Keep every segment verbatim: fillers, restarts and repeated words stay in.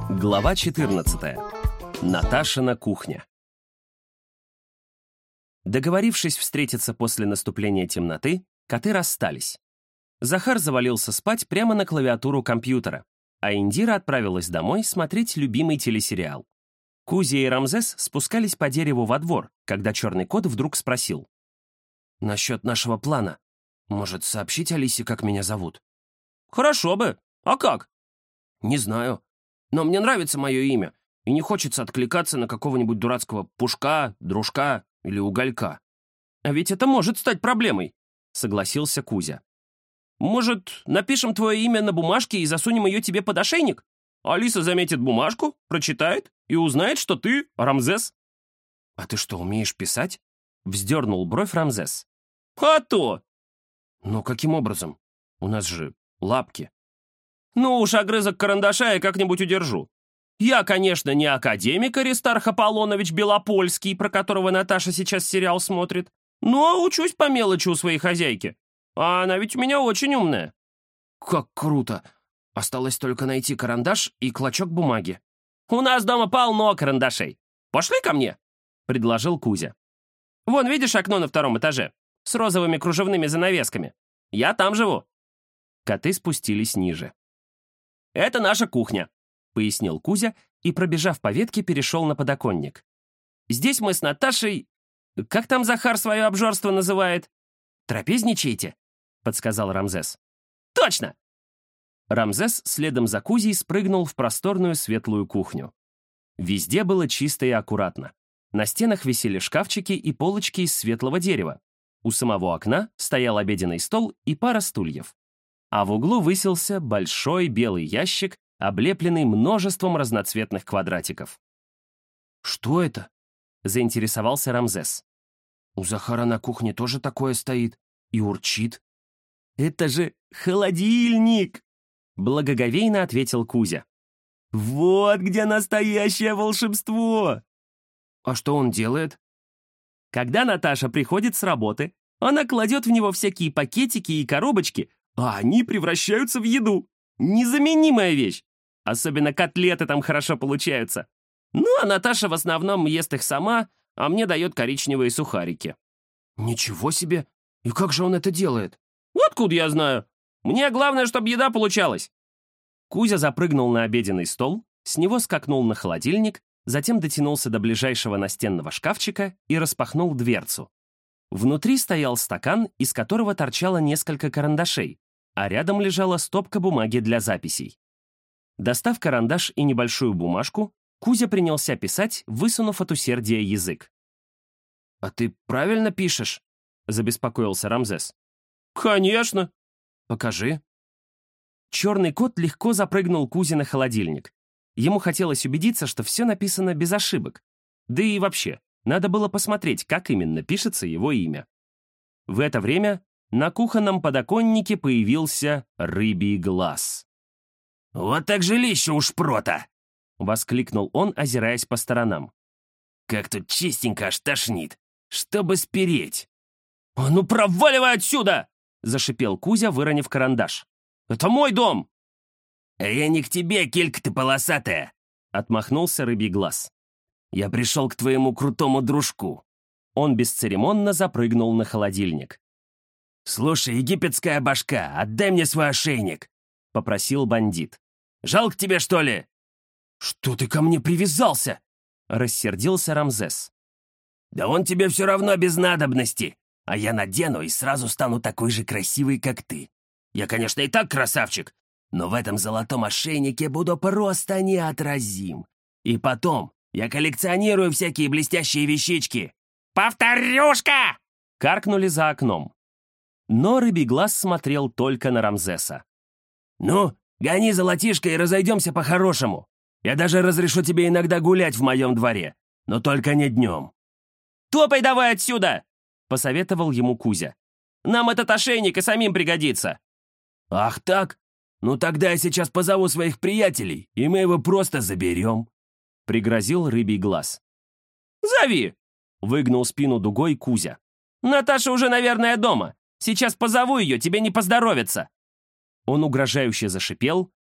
Глава четырнадцатая. Наташина кухня. Договорившись встретиться после наступления темноты, коты расстались. Захар завалился спать прямо на клавиатуру компьютера, а Индира отправилась домой смотреть любимый телесериал. Кузя и Рамзес спускались по дереву во двор, когда черный кот вдруг спросил: «Насчет нашего плана. Может, сообщить Алисе, как меня зовут?» «Хорошо бы. А как?» «Не знаю. Но мне нравится мое имя, и не хочется откликаться на какого-нибудь дурацкого Пушка, Дружка или Уголька». «А ведь это может стать проблемой», — согласился Кузя. «Может, напишем твое имя на бумажке и засунем ее тебе под ошейник? Алиса заметит бумажку, прочитает и узнает, что ты Рамзес». «А ты что, умеешь писать?» — вздернул бровь Рамзес. «А то!» «Ну, каким образом? У нас же лапки». «Ну уж огрызок карандаша я как-нибудь удержу. Я, конечно, не академик Аристарх Аполлонович Белопольский, про которого Наташа сейчас сериал смотрит, но учусь по мелочи у своей хозяйки. А она ведь у меня очень умная». «Как круто! Осталось только найти карандаш и клочок бумаги». «У нас дома полно карандашей. Пошли ко мне», — предложил Кузя. «Вон, видишь окно на втором этаже? С розовыми кружевными занавесками. Я там живу». Коты спустились ниже. «Это наша кухня», — пояснил Кузя и, пробежав по ветке, перешел на подоконник. «Здесь мы с Наташей... Как там Захар свое обжорство называет?» «Трапезничаете?» — подсказал Рамзес. «Точно!» Рамзес следом за Кузей спрыгнул в просторную светлую кухню. Везде было чисто и аккуратно. На стенах висели шкафчики и полочки из светлого дерева. У самого окна стоял обеденный стол и пара стульев. А в углу высился большой белый ящик, облепленный множеством разноцветных квадратиков. «Что это?» — заинтересовался Рамзес. «У Захара на кухне тоже такое стоит и урчит». «Это же холодильник!» — благоговейно ответил Кузя. «Вот где настоящее волшебство!» «А что он делает?» «Когда Наташа приходит с работы, она кладет в него всякие пакетики и коробочки, а они превращаются в еду. Незаменимая вещь. Особенно котлеты там хорошо получаются. Ну, а Наташа в основном ест их сама, а мне дает коричневые сухарики». «Ничего себе! И как же он это делает?» «Откуда я знаю? Мне главное, чтобы еда получалась». Кузя запрыгнул на обеденный стол, с него скакнул на холодильник, затем дотянулся до ближайшего настенного шкафчика и распахнул дверцу. Внутри стоял стакан, из которого торчало несколько карандашей, а рядом лежала стопка бумаги для записей. Достав карандаш и небольшую бумажку, Кузя принялся писать, высунув от усердия язык. «А ты правильно пишешь?» — забеспокоился Рамзес. «Конечно!» «Покажи». Черный кот легко запрыгнул Кузе на холодильник. Ему хотелось убедиться, что все написано без ошибок. Да и вообще, надо было посмотреть, как именно пишется его имя. В это время на кухонном подоконнике появился рыбий глаз. «Вот так жилище у шпрота!» — воскликнул он, озираясь по сторонам. «Как тут чистенько аж тошнит, чтобы спереть!» «А ну проваливай отсюда!» — зашипел Кузя, выронив карандаш. «Это мой дом!» «А я не к тебе, килька ты полосатая!» — отмахнулся рыбий глаз. «Я пришел к твоему крутому дружку». Он бесцеремонно запрыгнул на холодильник. «Слушай, египетская башка, отдай мне свой ошейник!» — попросил бандит. «Жалко тебе, что ли?» «Что ты ко мне привязался?» — рассердился Рамзес. «Да он тебе все равно без надобности, а я надену и сразу стану такой же красивый, как ты. Я, конечно, и так красавчик, но в этом золотом ошейнике буду просто неотразим. И потом, я коллекционирую всякие блестящие вещички». «Повторюшка!» — каркнули за окном. Но рыбий глаз смотрел только на Рамзеса. «Ну, гони золотишко и разойдемся по-хорошему. Я даже разрешу тебе иногда гулять в моем дворе, но только не днем». «Топай давай отсюда!» — посоветовал ему Кузя. «Нам этот ошейник и самим пригодится». «Ах так? Ну тогда я сейчас позову своих приятелей, и мы его просто заберем», — пригрозил рыбий глаз. «Зови!» — выгнул спину дугой Кузя. «Наташа уже, наверное, дома. Сейчас позову ее, тебе не поздоровится». Он угрожающе зашипел,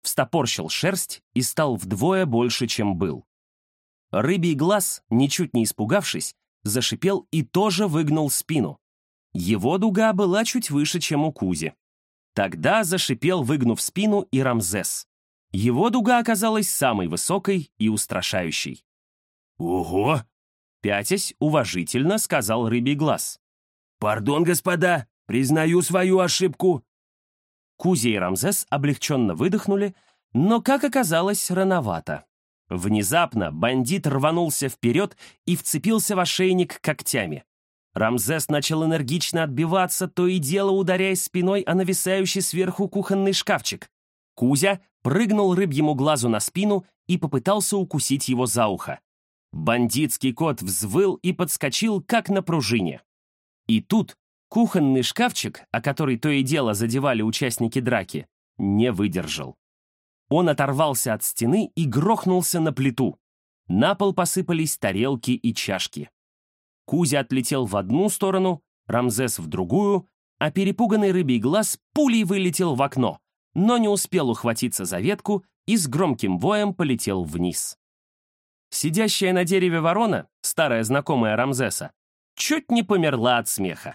встопорщил шерсть и стал вдвое больше, чем был. Рыбий глаз, ничуть не испугавшись, зашипел и тоже выгнул спину. Его дуга была чуть выше, чем у Кузи. Тогда зашипел, выгнув спину, и Рамзес. Его дуга оказалась самой высокой и устрашающей. «Ого!» — пятясь, уважительно сказал Рыбий глаз. «Пардон, господа, признаю свою ошибку». Кузя и Рамзес облегченно выдохнули, но, как оказалось, рановато. Внезапно бандит рванулся вперед и вцепился в ошейник когтями. Рамзес начал энергично отбиваться, то и дело ударяясь спиной о нависающий сверху кухонный шкафчик. Кузя прыгнул рыбьему глазу на спину и попытался укусить его за ухо. Бандитский кот взвыл и подскочил, как на пружине. И тут кухонный шкафчик, о который то и дело задевали участники драки, не выдержал. Он оторвался от стены и грохнулся на плиту. На пол посыпались тарелки и чашки. Кузя отлетел в одну сторону, Рамзес в другую, а перепуганный рыбий глаз пулей вылетел в окно, но не успел ухватиться за ветку и с громким воем полетел вниз. Сидящая на дереве ворона, старая знакомая Рамзеса, чуть не померла от смеха.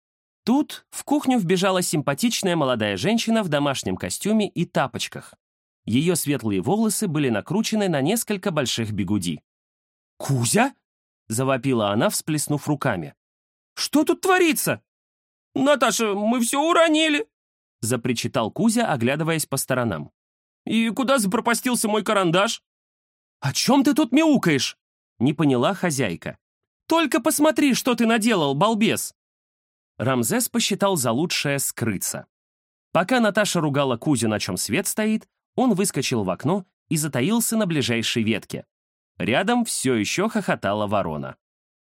Тут в кухню вбежала симпатичная молодая женщина в домашнем костюме и тапочках. Ее светлые волосы были накручены на несколько больших бигуди. «Кузя?» — завопила она, всплеснув руками. «Что тут творится?» «Наташа, мы все уронили!» — запричитал Кузя, оглядываясь по сторонам. «И куда запропастился мой карандаш?» «О чем ты тут мяукаешь?» — не поняла хозяйка. «Только посмотри, что ты наделал, балбес!» Рамзес посчитал за лучшее скрыться. Пока Наташа ругала Кузю, на чем свет стоит, он выскочил в окно и затаился на ближайшей ветке. Рядом все еще хохотала ворона.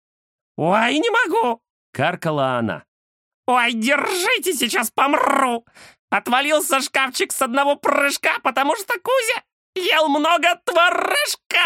«Ой, не могу!» — каркала она. «Ой, держите, сейчас помру! Отвалился шкафчик с одного прыжка, потому что Кузя ел много творожка!»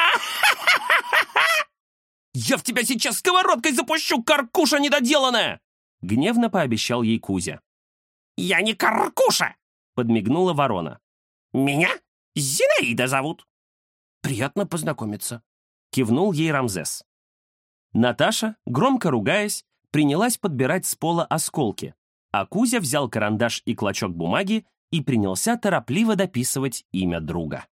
«Я в тебя сейчас сковородкой запущу, каркуша недоделанная!» — гневно пообещал ей Кузя. «Я не каркуша!» — подмигнула ворона. «Меня Зинаида зовут». «Приятно познакомиться», — кивнул ей Рамзес. Наташа, громко ругаясь, принялась подбирать с пола осколки, а Кузя взял карандаш и клочок бумаги и принялся торопливо дописывать имя друга.